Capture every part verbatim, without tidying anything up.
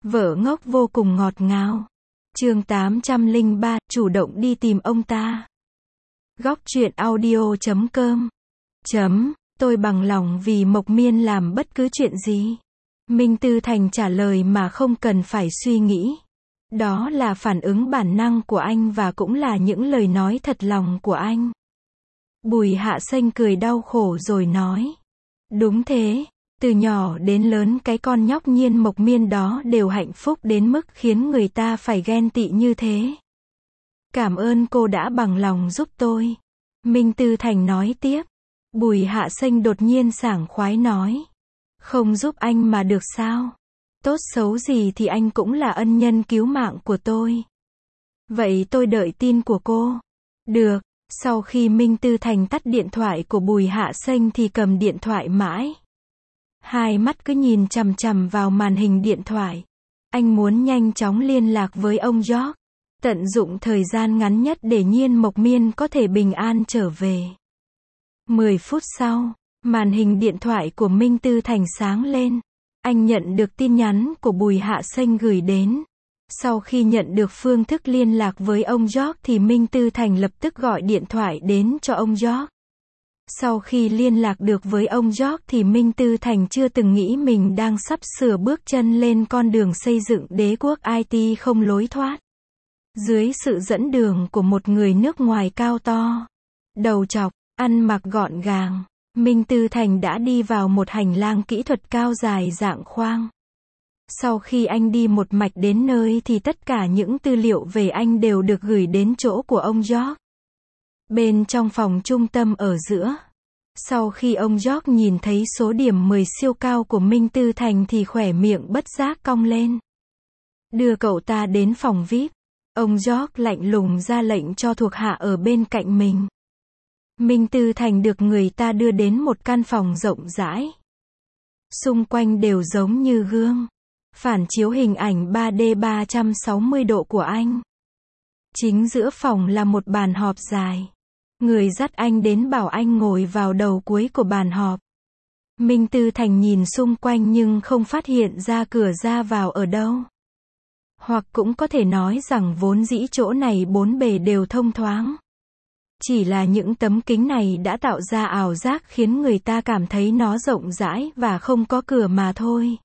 Vợ ngốc vô cùng ngọt ngào. Chương tám trăm lẻ ba, chủ động đi tìm ông ta. Góc truyện audio chấm com. Chấm, tôi bằng lòng vì Mộc Miên làm bất cứ chuyện gì. Minh Tư Thành trả lời mà không cần phải suy nghĩ. Đó là phản ứng bản năng của anh và cũng là những lời nói thật lòng của anh. Bùi Hạ Xanh cười đau khổ rồi nói. Đúng thế, từ nhỏ đến lớn cái con nhóc Nhiên Mộc Miên đó đều hạnh phúc đến mức khiến người ta phải ghen tị như thế. Cảm ơn cô đã bằng lòng giúp tôi. Minh Tư Thành nói tiếp. Bùi Hạ Xanh đột nhiên sảng khoái nói. Không giúp anh mà được sao? Tốt xấu gì thì anh cũng là ân nhân cứu mạng của tôi. Vậy tôi đợi tin của cô. Được. Sau khi Minh Tư Thành tắt điện thoại của Bùi Hạ Xanh thì cầm điện thoại mãi. Hai mắt cứ nhìn chằm chằm vào màn hình điện thoại. Anh muốn nhanh chóng liên lạc với ông George. Tận dụng thời gian ngắn nhất để Nhiên Mộc Miên có thể bình an trở về. Mười phút sau, màn hình điện thoại của Minh Tư Thành sáng lên. Anh nhận được tin nhắn của Bùi Hạ Xanh gửi đến. Sau khi nhận được phương thức liên lạc với ông George thì Minh Tư Thành lập tức gọi điện thoại đến cho ông George. Sau khi liên lạc được với ông George thì Minh Tư Thành chưa từng nghĩ mình đang sắp sửa bước chân lên con đường xây dựng đế quốc i tê không lối thoát. Dưới sự dẫn đường của một người nước ngoài cao to, đầu trọc, ăn mặc gọn gàng, Minh Tư Thành đã đi vào một hành lang kỹ thuật cao dài dạng khoang. Sau khi anh đi một mạch đến nơi thì tất cả những tư liệu về anh đều được gửi đến chỗ của ông George. Bên trong phòng trung tâm ở giữa. Sau khi ông George nhìn thấy số điểm mười siêu cao của Minh Tư Thành thì khóe miệng bất giác cong lên. Đưa cậu ta đến phòng vi ai pi. Ông George lạnh lùng ra lệnh cho thuộc hạ ở bên cạnh mình. Minh Tư Thành được người ta đưa đến một căn phòng rộng rãi. Xung quanh đều giống như gương. Phản chiếu hình ảnh ba D ba trăm sáu mươi độ của anh. Chính giữa phòng là một bàn họp dài. Người dắt anh đến bảo anh ngồi vào đầu cuối của bàn họp. Minh Tư Thành nhìn xung quanh nhưng không phát hiện ra cửa ra vào ở đâu. Hoặc cũng có thể nói rằng vốn dĩ chỗ này bốn bề đều thông thoáng. Chỉ là những tấm kính này đã tạo ra ảo giác khiến người ta cảm thấy nó rộng rãi và không có cửa mà thôi.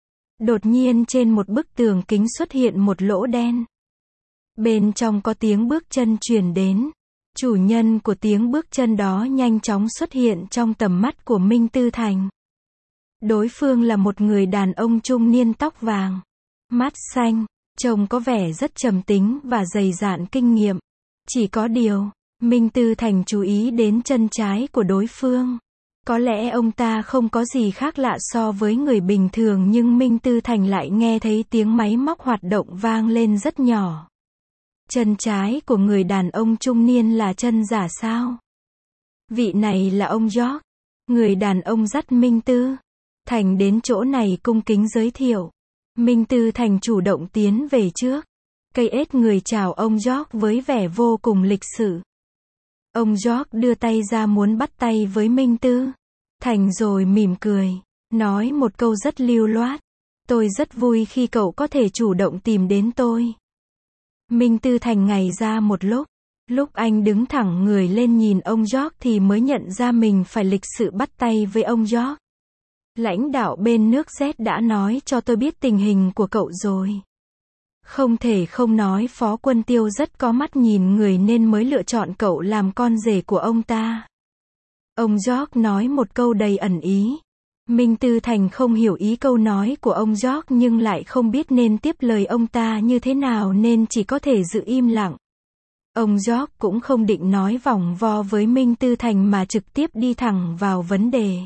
Đột nhiên trên một bức tường kính xuất hiện một lỗ đen. Bên trong có tiếng bước chân truyền đến. Chủ nhân của tiếng bước chân đó nhanh chóng xuất hiện trong tầm mắt của Minh Tư Thành. Đối phương là một người đàn ông trung niên tóc vàng, mắt xanh, trông có vẻ rất trầm tính và dày dạn kinh nghiệm. Chỉ có điều, Minh Tư Thành chú ý đến chân trái của đối phương. Có lẽ ông ta không có gì khác lạ so với người bình thường nhưng Minh Tư Thành lại nghe thấy tiếng máy móc hoạt động vang lên rất nhỏ. Chân trái của người đàn ông trung niên là chân giả sao? Vị này là ông George. Người đàn ông dắt Minh Tư Thành đến chỗ này cung kính giới thiệu. Minh Tư Thành chủ động tiến về trước. Cây ết người chào ông George với vẻ vô cùng lịch sự. Ông George đưa tay ra muốn bắt tay với Minh Tư Thành rồi mỉm cười, nói một câu rất lưu loát. Tôi rất vui khi cậu có thể chủ động tìm đến tôi. Minh Tư Thành ngây ra một lúc. Lúc anh đứng thẳng người lên nhìn ông George thì mới nhận ra mình phải lịch sự bắt tay với ông George. Lãnh đạo bên nước Z đã nói cho tôi biết tình hình của cậu rồi. Không thể không nói Phó Quân Tiêu rất có mắt nhìn người nên mới lựa chọn cậu làm con rể của ông ta. Ông George nói một câu đầy ẩn ý. Minh Tư Thành không hiểu ý câu nói của ông George nhưng lại không biết nên tiếp lời ông ta như thế nào nên chỉ có thể giữ im lặng. Ông George cũng không định nói vòng vo với Minh Tư Thành mà trực tiếp đi thẳng vào vấn đề.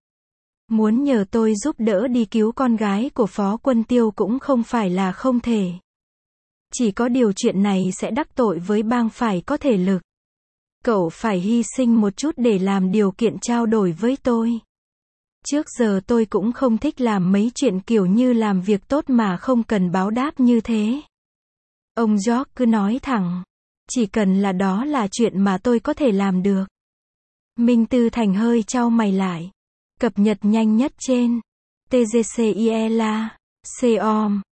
Muốn nhờ tôi giúp đỡ đi cứu con gái của Phó Quân Tiêu cũng không phải là không thể. Chỉ có điều chuyện này sẽ đắc tội với bang phải có thể lực. Cậu phải hy sinh một chút để làm điều kiện trao đổi với tôi. Trước giờ tôi cũng không thích làm mấy chuyện kiểu như làm việc tốt mà không cần báo đáp như thế. Ông George cứ nói thẳng. Chỉ cần là đó là chuyện mà tôi có thể làm được. Minh Tư Thành hơi chau mày lại. Cập nhật nhanh nhất trên tê giê xê i e lờ a, xê o em.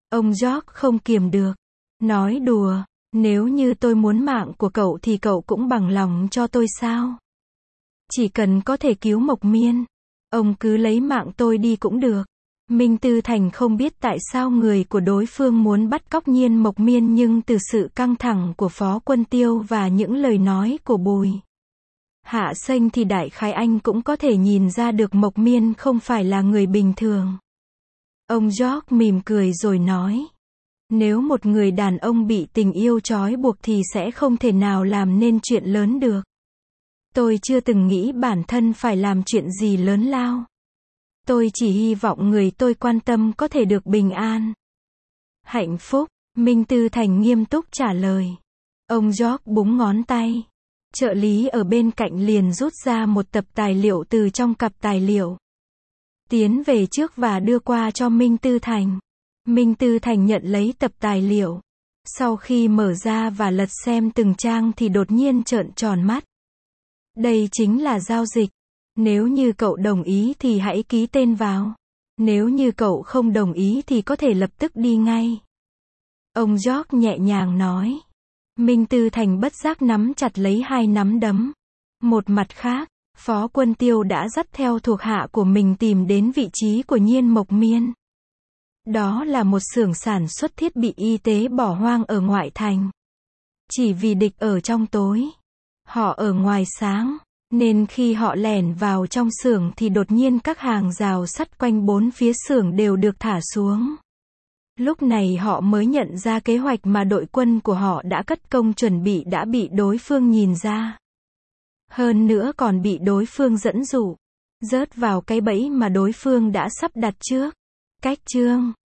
Ông George không kiềm được. Nói đùa, nếu như tôi muốn mạng của cậu thì cậu cũng bằng lòng cho tôi sao? Chỉ cần có thể cứu Mộc Miên, ông cứ lấy mạng tôi đi cũng được. Minh Tư Thành không biết tại sao người của đối phương muốn bắt cóc Nhiên Mộc Miên, nhưng từ sự căng thẳng của Phó Quân Tiêu và những lời nói của Bùi Hạ Xanh thì đại khái anh cũng có thể nhìn ra được Mộc Miên không phải là người bình thường. Ông George mỉm cười rồi nói, nếu một người đàn ông bị tình yêu trói buộc thì sẽ không thể nào làm nên chuyện lớn được. Tôi chưa từng nghĩ bản thân phải làm chuyện gì lớn lao. Tôi chỉ hy vọng người tôi quan tâm có thể được bình an, hạnh phúc. Minh Tư Thành nghiêm túc trả lời. Ông George búng ngón tay. Trợ lý ở bên cạnh liền rút ra một tập tài liệu từ trong cặp tài liệu, tiến về trước và đưa qua cho Minh Tư Thành. Minh Tư Thành nhận lấy tập tài liệu. Sau khi mở ra và lật xem từng trang thì đột nhiên trợn tròn mắt. Đây chính là giao dịch. Nếu như cậu đồng ý thì hãy ký tên vào. Nếu như cậu không đồng ý thì có thể lập tức đi ngay. Ông George nhẹ nhàng nói. Minh Tư Thành bất giác nắm chặt lấy hai nắm đấm. Một mặt khác, Phó Quân Tiêu đã dắt theo thuộc hạ của mình tìm đến vị trí của Nhiên Mộc Miên. Đó là một xưởng sản xuất thiết bị y tế bỏ hoang ở ngoại thành. Chỉ vì địch ở trong tối, họ ở ngoài sáng, nên khi họ lẻn vào trong xưởng thì đột nhiên các hàng rào sắt quanh bốn phía xưởng đều được thả xuống. Lúc này họ mới nhận ra kế hoạch mà đội quân của họ đã cất công chuẩn bị đã bị đối phương nhìn ra. Hơn nữa còn bị đối phương dẫn dụ, rớt vào cái bẫy mà đối phương đã sắp đặt trước. Cách chương